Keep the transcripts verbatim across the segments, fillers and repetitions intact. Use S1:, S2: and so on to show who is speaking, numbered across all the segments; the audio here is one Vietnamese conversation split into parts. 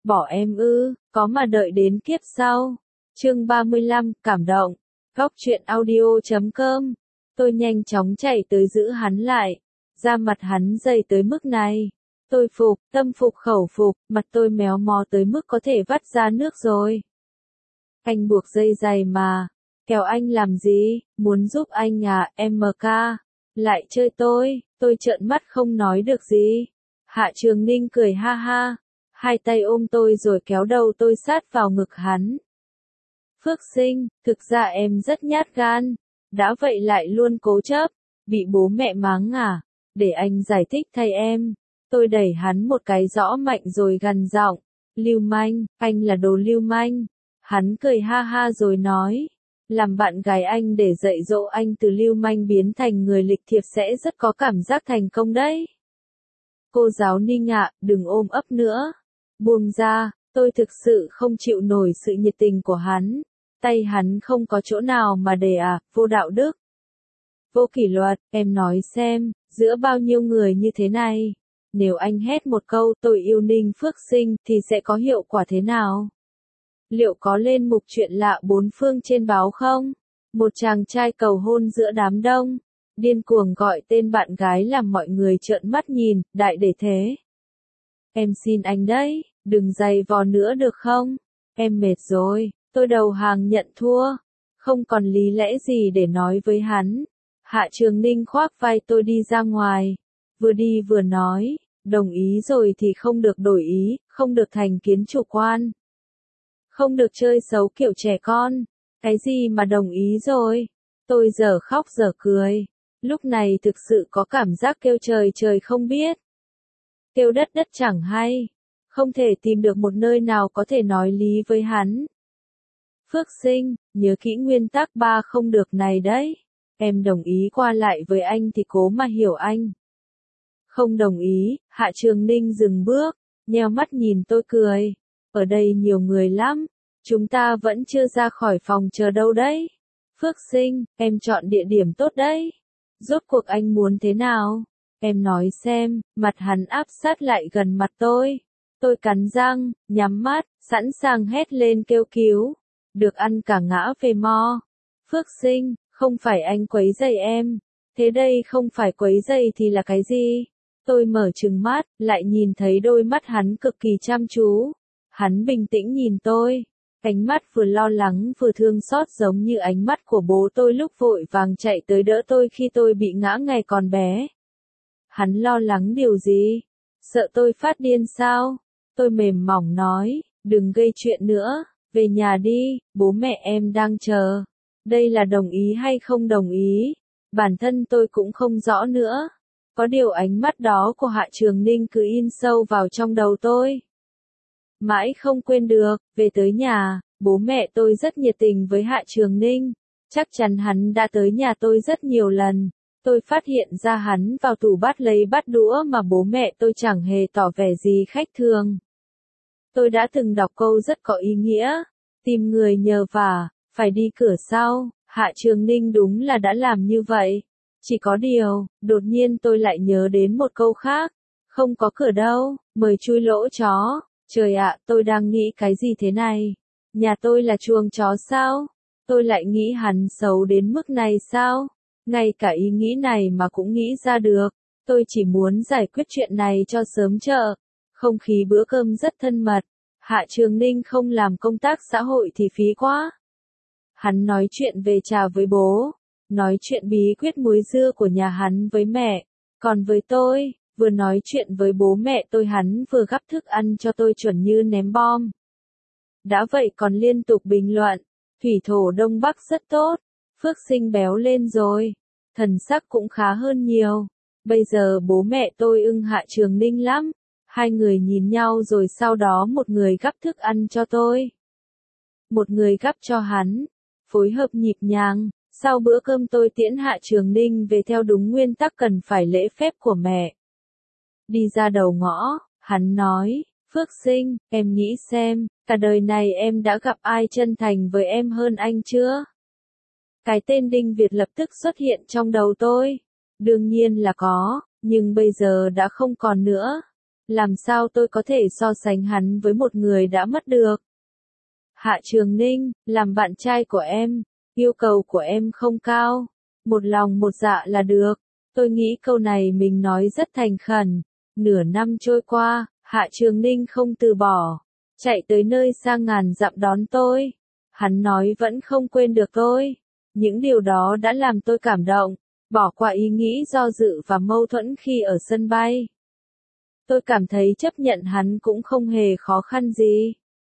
S1: Bỏ em ư, có mà đợi đến kiếp sau. Chương ba mươi lăm, cảm động. Góc truyện audio chấm com. Tôi nhanh chóng chạy tới giữ hắn lại. Da mặt hắn dày tới mức này. Tôi phục, tâm phục khẩu phục, mặt tôi méo mó tới mức có thể vắt ra nước rồi. Anh buộc dây dày mà. Kéo anh làm gì, muốn giúp anh à, em ca. Lại chơi tôi, tôi trợn mắt không nói được gì. Hạ Trường Ninh cười ha ha. Hai tay ôm tôi rồi kéo đầu tôi sát vào ngực hắn. Phước Sinh, thực ra em rất nhát gan. Đã vậy lại luôn cố chấp. Bị bố mẹ mắng à? Để anh giải thích thay em. Tôi đẩy hắn một cái rõ mạnh rồi gằn giọng. Lưu manh, anh là đồ lưu manh. Hắn cười ha ha rồi nói. Làm bạn gái anh để dạy dỗ anh từ lưu manh biến thành người lịch thiệp sẽ rất có cảm giác thành công đấy. Cô giáo Ninh ạ, đừng ôm ấp nữa. Buông ra, tôi thực sự không chịu nổi sự nhiệt tình của hắn. Tay hắn không có chỗ nào mà để à, vô đạo đức. Vô kỷ luật, em nói xem, giữa bao nhiêu người như thế này. Nếu anh hét một câu tôi yêu Ninh Phước Sinh thì sẽ có hiệu quả thế nào? Liệu có lên mục chuyện lạ bốn phương trên báo không? Một chàng trai cầu hôn giữa đám đông. Điên cuồng gọi tên bạn gái làm mọi người trợn mắt nhìn, đại để thế. Em xin anh đấy, đừng giày vò nữa được không? Em mệt rồi, tôi đầu hàng nhận thua. Không còn lý lẽ gì để nói với hắn. Hạ Trường Ninh khoác vai tôi đi ra ngoài. Vừa đi vừa nói, đồng ý rồi thì không được đổi ý, không được thành kiến chủ quan. Không được chơi xấu kiểu trẻ con. Cái gì mà đồng ý rồi? Tôi giờ khóc giờ cười. Lúc này thực sự có cảm giác kêu trời trời không biết. Kêu đất đất chẳng hay. Không thể tìm được một nơi nào có thể nói lý với hắn. Phước Sinh, nhớ kỹ nguyên tắc ba không được này đấy. Em đồng ý qua lại với anh thì cố mà hiểu anh. Không đồng ý, Hạ Trường Ninh dừng bước, nheo mắt nhìn tôi cười. Ở đây nhiều người lắm. Chúng ta vẫn chưa ra khỏi phòng chờ đâu đấy. Phước Sinh, em chọn địa điểm tốt đấy. Rốt cuộc anh muốn thế nào? Em nói xem, mặt hắn áp sát lại gần mặt tôi. Tôi cắn răng, nhắm mắt, sẵn sàng hét lên kêu cứu. Được ăn cả ngã về mo. Phước Sinh, không phải anh quấy rầy em. Thế đây không phải quấy rầy thì là cái gì? Tôi mở trừng mắt, lại nhìn thấy đôi mắt hắn cực kỳ chăm chú. Hắn bình tĩnh nhìn tôi. Ánh mắt vừa lo lắng vừa thương xót giống như ánh mắt của bố tôi lúc vội vàng chạy tới đỡ tôi khi tôi bị ngã ngày còn bé. Hắn lo lắng điều gì? Sợ tôi phát điên sao? Tôi mềm mỏng nói, đừng gây chuyện nữa, về nhà đi, bố mẹ em đang chờ. Đây là đồng ý hay không đồng ý? Bản thân tôi cũng không rõ nữa. Có điều ánh mắt đó của Hạ Trường Ninh cứ in sâu vào trong đầu tôi. Mãi không quên được, về tới nhà, bố mẹ tôi rất nhiệt tình với Hạ Trường Ninh. Chắc chắn hắn đã tới nhà tôi rất nhiều lần. Tôi phát hiện ra hắn vào tủ bát lấy bát đũa mà bố mẹ tôi chẳng hề tỏ vẻ gì khách thường. Tôi đã từng đọc câu rất có ý nghĩa. Tìm người nhờ vả, phải đi cửa sau. Hạ Trường Ninh đúng là đã làm như vậy. Chỉ có điều, đột nhiên tôi lại nhớ đến một câu khác. Không có cửa đâu, mời chui lỗ chó. Trời ạ, tôi đang nghĩ cái gì thế này? Nhà tôi là chuồng chó sao? Tôi lại nghĩ hắn xấu đến mức này sao? Ngay cả ý nghĩ này mà cũng nghĩ ra được. Tôi chỉ muốn giải quyết chuyện này cho sớm chợ. Không khí bữa cơm rất thân mật. Hạ Trường Ninh không làm công tác xã hội thì phí quá. Hắn nói chuyện về trà với bố. Nói chuyện bí quyết muối dưa của nhà hắn với mẹ. Còn với tôi, vừa nói chuyện với bố mẹ tôi hắn vừa gắp thức ăn cho tôi chuẩn như ném bom. Đã vậy còn liên tục bình luận. Thủy thổ Đông Bắc rất tốt. Phước Sinh béo lên rồi. Thần sắc cũng khá hơn nhiều. Bây giờ bố mẹ tôi ưng Hạ Trường Ninh lắm. Hai người nhìn nhau rồi sau đó một người gắp thức ăn cho tôi. Một người gắp cho hắn. Phối hợp nhịp nhàng. Sau bữa cơm tôi tiễn Hạ Trường Ninh về theo đúng nguyên tắc cần phải lễ phép của mẹ. Đi ra đầu ngõ, hắn nói, Phước Sinh, em nghĩ xem, cả đời này em đã gặp ai chân thành với em hơn anh chưa? Cái tên Đinh Việt lập tức xuất hiện trong đầu tôi. Đương nhiên là có, nhưng bây giờ đã không còn nữa. Làm sao tôi có thể so sánh hắn với một người đã mất được? Hạ Trường Ninh, làm bạn trai của em, yêu cầu của em không cao. Một lòng một dạ là được. Tôi nghĩ câu này mình nói rất thành khẩn. Nửa năm trôi qua, Hạ Trường Ninh không từ bỏ. Chạy tới nơi xa ngàn dặm đón tôi. Hắn nói vẫn không quên được tôi. Những điều đó đã làm tôi cảm động. Bỏ qua ý nghĩ do dự và mâu thuẫn khi ở sân bay. Tôi cảm thấy chấp nhận hắn cũng không hề khó khăn gì.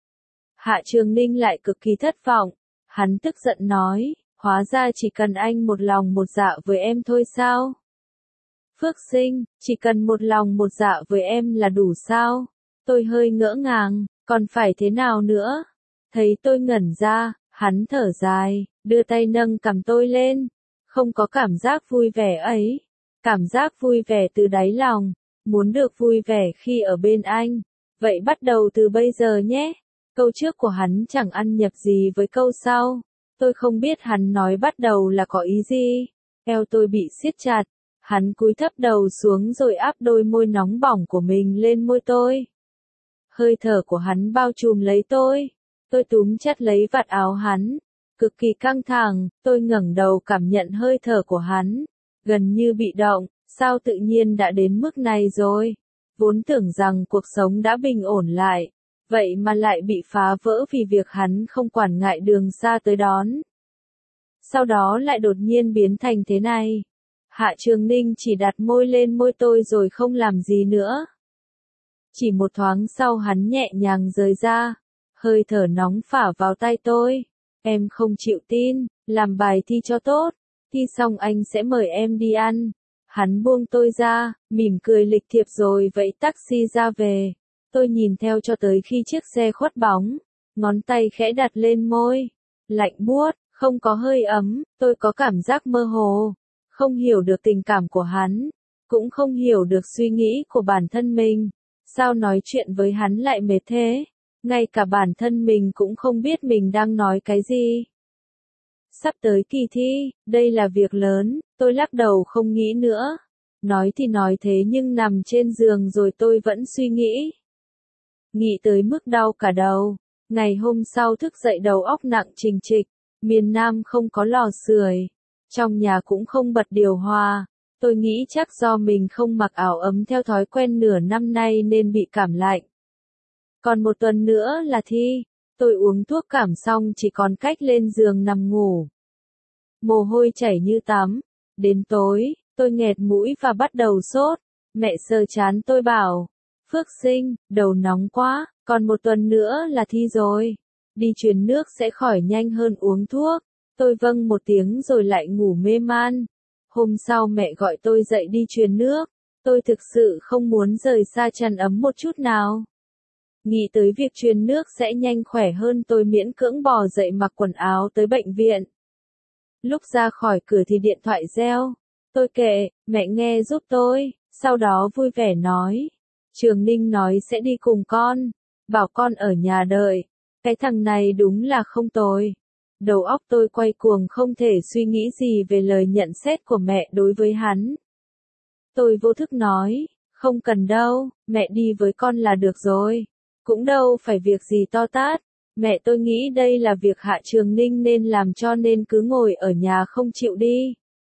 S1: Hạ Trường Ninh lại cực kỳ thất vọng. Hắn tức giận nói, hóa ra chỉ cần anh một lòng một dạ với em thôi sao? Phước Sinh, chỉ cần một lòng một dạ với em là đủ sao? Tôi hơi ngỡ ngàng, còn phải thế nào nữa? Thấy tôi ngẩn ra, hắn thở dài, đưa tay nâng cằm tôi lên. Không có cảm giác vui vẻ ấy. Cảm giác vui vẻ từ đáy lòng. Muốn được vui vẻ khi ở bên anh. Vậy bắt đầu từ bây giờ nhé. Câu trước của hắn chẳng ăn nhập gì với câu sau. Tôi không biết hắn nói bắt đầu là có ý gì. Eo tôi bị siết chặt. Hắn cúi thấp đầu xuống rồi áp đôi môi nóng bỏng của mình lên môi tôi. Hơi thở của hắn bao trùm lấy tôi. Tôi túm chặt lấy vạt áo hắn. Cực kỳ căng thẳng, tôi ngẩng đầu cảm nhận hơi thở của hắn. Gần như bị động, sao tự nhiên đã đến mức này rồi. Vốn tưởng rằng cuộc sống đã bình ổn lại. Vậy mà lại bị phá vỡ vì việc hắn không quản ngại đường xa tới đón. Sau đó lại đột nhiên biến thành thế này. Hạ Trường Ninh chỉ đặt môi lên môi tôi rồi không làm gì nữa. Chỉ một thoáng sau hắn nhẹ nhàng rời ra. Hơi thở nóng phả vào tay tôi. Em không chịu tin, làm bài thi cho tốt. Thi xong anh sẽ mời em đi ăn. Hắn buông tôi ra, mỉm cười lịch thiệp rồi vẫy taxi ra về. Tôi nhìn theo cho tới khi chiếc xe khuất bóng. Ngón tay khẽ đặt lên môi. Lạnh buốt, không có hơi ấm, tôi có cảm giác mơ hồ. Không hiểu được tình cảm của hắn. Cũng không hiểu được suy nghĩ của bản thân mình. Sao nói chuyện với hắn lại mệt thế? Ngay cả bản thân mình cũng không biết mình đang nói cái gì. Sắp tới kỳ thi, đây là việc lớn, tôi lắc đầu không nghĩ nữa. Nói thì nói thế nhưng nằm trên giường rồi tôi vẫn suy nghĩ. Nghĩ tới mức đau cả đầu. Ngày hôm sau thức dậy đầu óc nặng trình trịch. Miền Nam không có lò sưởi. Trong nhà cũng không bật điều hòa. Tôi nghĩ chắc do mình không mặc áo ấm theo thói quen nửa năm nay nên bị cảm lạnh. Còn một tuần nữa là thi. Tôi uống thuốc cảm xong chỉ còn cách lên giường nằm ngủ. Mồ hôi chảy như tắm. Đến tối, tôi nghẹt mũi và bắt đầu sốt. Mẹ sờ trán tôi bảo. Phước Sinh, đầu nóng quá, còn một tuần nữa là thi rồi. Đi truyền nước sẽ khỏi nhanh hơn uống thuốc. Tôi vâng một tiếng rồi lại ngủ mê man. Hôm sau mẹ gọi tôi dậy đi truyền nước. Tôi thực sự không muốn rời xa chăn ấm một chút nào. Nghĩ tới việc truyền nước sẽ nhanh khỏe hơn tôi miễn cưỡng bò dậy mặc quần áo tới bệnh viện. Lúc ra khỏi cửa thì điện thoại reo. Tôi kệ, mẹ nghe giúp tôi, sau đó vui vẻ nói. Trường Ninh nói sẽ đi cùng con, bảo con ở nhà đợi. Cái thằng này đúng là không tồi. Đầu óc tôi quay cuồng không thể suy nghĩ gì về lời nhận xét của mẹ đối với hắn. Tôi vô thức nói, không cần đâu, mẹ đi với con là được rồi. Cũng đâu phải việc gì to tát. Mẹ tôi nghĩ đây là việc Hạ Trường Ninh nên làm cho nên cứ ngồi ở nhà không chịu đi.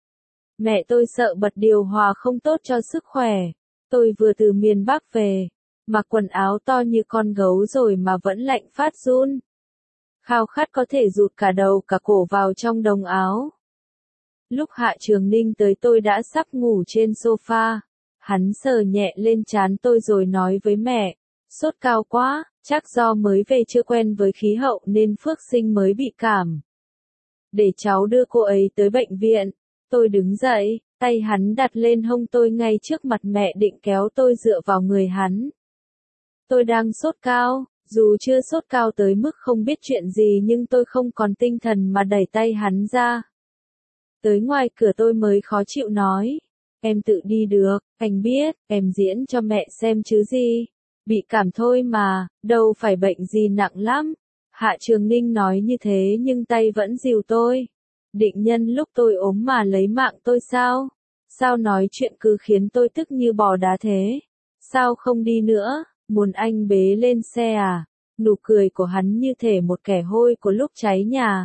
S1: Mẹ tôi sợ bật điều hòa không tốt cho sức khỏe. Tôi vừa từ miền Bắc về, mặc quần áo to như con gấu rồi mà vẫn lạnh phát run. Khao khát có thể rụt cả đầu cả cổ vào trong đống áo. Lúc Hạ Trường Ninh tới tôi đã sắp ngủ trên sofa. Hắn sờ nhẹ lên trán tôi rồi nói với mẹ, sốt cao quá, chắc do mới về chưa quen với khí hậu nên Phước Sinh mới bị cảm. Để cháu đưa cô ấy tới bệnh viện. Tôi đứng dậy, tay hắn đặt lên hông tôi ngay trước mặt mẹ định kéo tôi dựa vào người hắn. Tôi đang sốt cao, dù chưa sốt cao tới mức không biết chuyện gì nhưng tôi không còn tinh thần mà đẩy tay hắn ra. Tới ngoài cửa tôi mới khó chịu nói, em tự đi được, anh biết, em diễn cho mẹ xem chứ gì. Bị cảm thôi mà, đâu phải bệnh gì nặng lắm. Hạ Trường Ninh nói như thế nhưng tay vẫn dìu tôi. Định nhân lúc tôi ốm mà lấy mạng tôi sao? Sao nói chuyện cứ khiến tôi tức như bò đá thế? Sao không đi nữa, muốn anh bế lên xe à? Nụ cười của hắn như thể một kẻ hôi của lúc cháy nhà.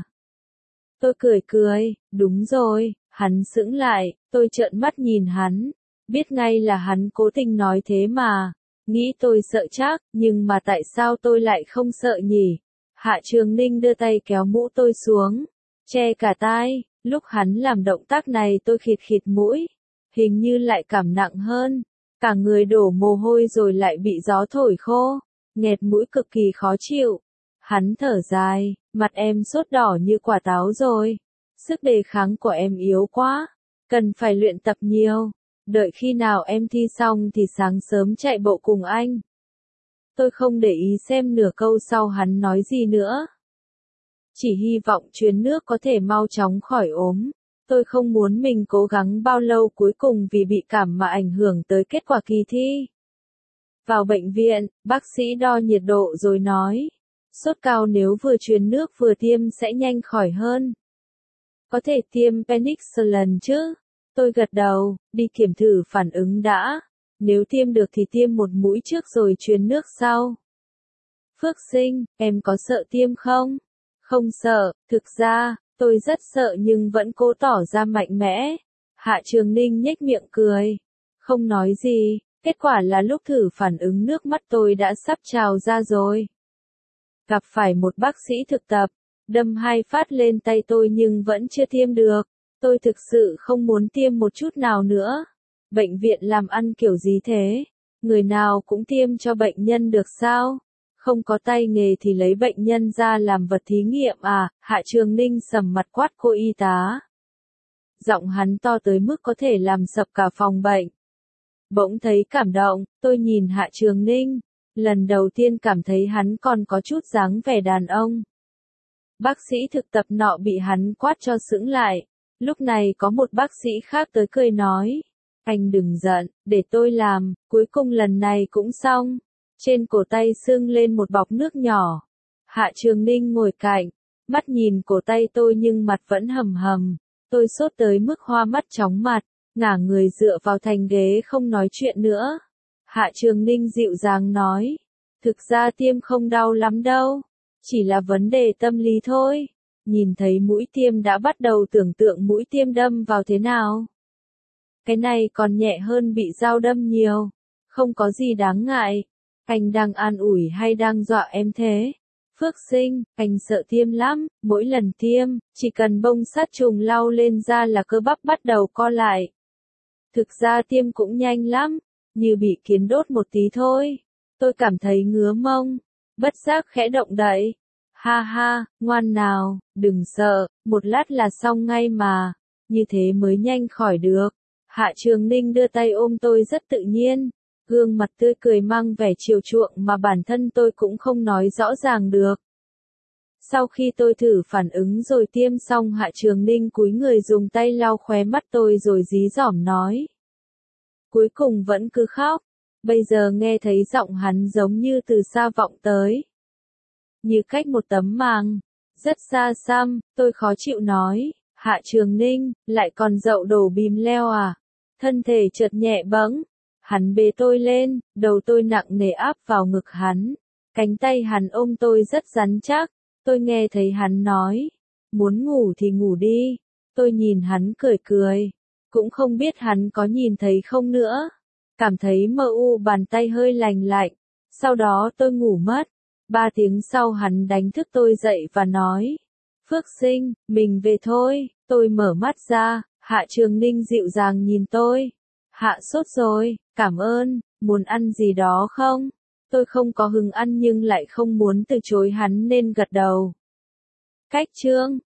S1: Tôi cười cười, đúng rồi, hắn sững lại, tôi trợn mắt nhìn hắn, biết ngay là hắn cố tình nói thế mà, nghĩ tôi sợ chắc, nhưng mà tại sao tôi lại không sợ nhỉ? Hạ Trường Ninh đưa tay kéo mũ tôi xuống, che cả tai, lúc hắn làm động tác này tôi khịt khịt mũi, hình như lại cảm nặng hơn, cả người đổ mồ hôi rồi lại bị gió thổi khô, nghẹt mũi cực kỳ khó chịu. Hắn thở dài, mặt em sốt đỏ như quả táo rồi, sức đề kháng của em yếu quá, cần phải luyện tập nhiều, đợi khi nào em thi xong thì sáng sớm chạy bộ cùng anh. Tôi không để ý xem nửa câu sau hắn nói gì nữa. Chỉ hy vọng chuyến nước có thể mau chóng khỏi ốm. Tôi không muốn mình cố gắng bao lâu cuối cùng vì bị cảm mà ảnh hưởng tới kết quả kỳ thi. Vào bệnh viện, bác sĩ đo nhiệt độ rồi nói, sốt cao nếu vừa truyền nước vừa tiêm sẽ nhanh khỏi hơn. Có thể tiêm penicillin chứ? Tôi gật đầu, đi kiểm thử phản ứng đã. Nếu tiêm được thì tiêm một mũi trước rồi truyền nước sau. Phước Sinh, em có sợ tiêm không? Không sợ, thực ra, tôi rất sợ nhưng vẫn cố tỏ ra mạnh mẽ. Hạ Trường Ninh nhếch miệng cười. Không nói gì, kết quả là lúc thử phản ứng nước mắt tôi đã sắp trào ra rồi. Gặp phải một bác sĩ thực tập, đâm hai phát lên tay tôi nhưng vẫn chưa tiêm được. Tôi thực sự không muốn tiêm một chút nào nữa. Bệnh viện làm ăn kiểu gì thế? Người nào cũng tiêm cho bệnh nhân được sao? Không có tay nghề thì lấy bệnh nhân ra làm vật thí nghiệm à? Hạ Trường Ninh sầm mặt quát cô y tá. Giọng hắn to tới mức có thể làm sập cả phòng bệnh. Bỗng thấy cảm động, tôi nhìn Hạ Trường Ninh. Lần đầu tiên cảm thấy hắn còn có chút dáng vẻ đàn ông. Bác sĩ thực tập nọ bị hắn quát cho sững lại. Lúc này có một bác sĩ khác tới cười nói. Anh đừng giận, để tôi làm, cuối cùng lần này cũng xong. Trên cổ tay sưng lên một bọc nước nhỏ. Hạ Trường Ninh ngồi cạnh, mắt nhìn cổ tay tôi nhưng mặt vẫn hầm hầm. Tôi sốt tới mức hoa mắt chóng mặt, ngả người dựa vào thành ghế không nói chuyện nữa. Hạ Trường Ninh dịu dàng nói, thực ra tiêm không đau lắm đâu, chỉ là vấn đề tâm lý thôi. Nhìn thấy mũi tiêm đã bắt đầu tưởng tượng mũi tiêm đâm vào thế nào. Cái này còn nhẹ hơn bị dao đâm nhiều, không có gì đáng ngại. Anh đang an ủi hay đang dọa em thế? Phước Sinh, anh sợ tiêm lắm, mỗi lần tiêm, chỉ cần bông sát trùng lau lên da là cơ bắp bắt đầu co lại. Thực ra tiêm cũng nhanh lắm, như bị kiến đốt một tí thôi. Tôi cảm thấy ngứa mông, bất giác khẽ động đậy. Ha ha, ngoan nào, đừng sợ, một lát là xong ngay mà, như thế mới nhanh khỏi được. Hạ Trường Ninh đưa tay ôm tôi rất tự nhiên, gương mặt tươi cười mang vẻ chiều chuộng mà bản thân tôi cũng không nói rõ ràng được. Sau khi tôi thử phản ứng rồi tiêm xong, Hạ Trường Ninh cúi người dùng tay lau khóe mắt tôi rồi dí dỏm nói. Cuối cùng vẫn cứ khóc, bây giờ nghe thấy giọng hắn giống như từ xa vọng tới. Như cách một tấm màng, rất xa xăm, tôi khó chịu nói, Hạ Trường Ninh, lại còn dậu đổ bìm leo à? Thân thể chợt nhẹ bẫng, hắn bế tôi lên, đầu tôi nặng nề áp vào ngực hắn, cánh tay hắn ôm tôi rất rắn chắc, tôi nghe thấy hắn nói, muốn ngủ thì ngủ đi, tôi nhìn hắn cười cười, cũng không biết hắn có nhìn thấy không nữa, cảm thấy mơ u bàn tay hơi lành lạnh, sau đó tôi ngủ mất. Ba tiếng sau hắn đánh thức tôi dậy và nói, Phước Sinh, mình về thôi. Tôi mở mắt ra, Hạ Trường Ninh dịu dàng nhìn tôi. Hạ sốt rồi, cảm ơn, muốn ăn gì đó không? Tôi không có hứng ăn nhưng lại không muốn từ chối hắn nên gật đầu. Cách chương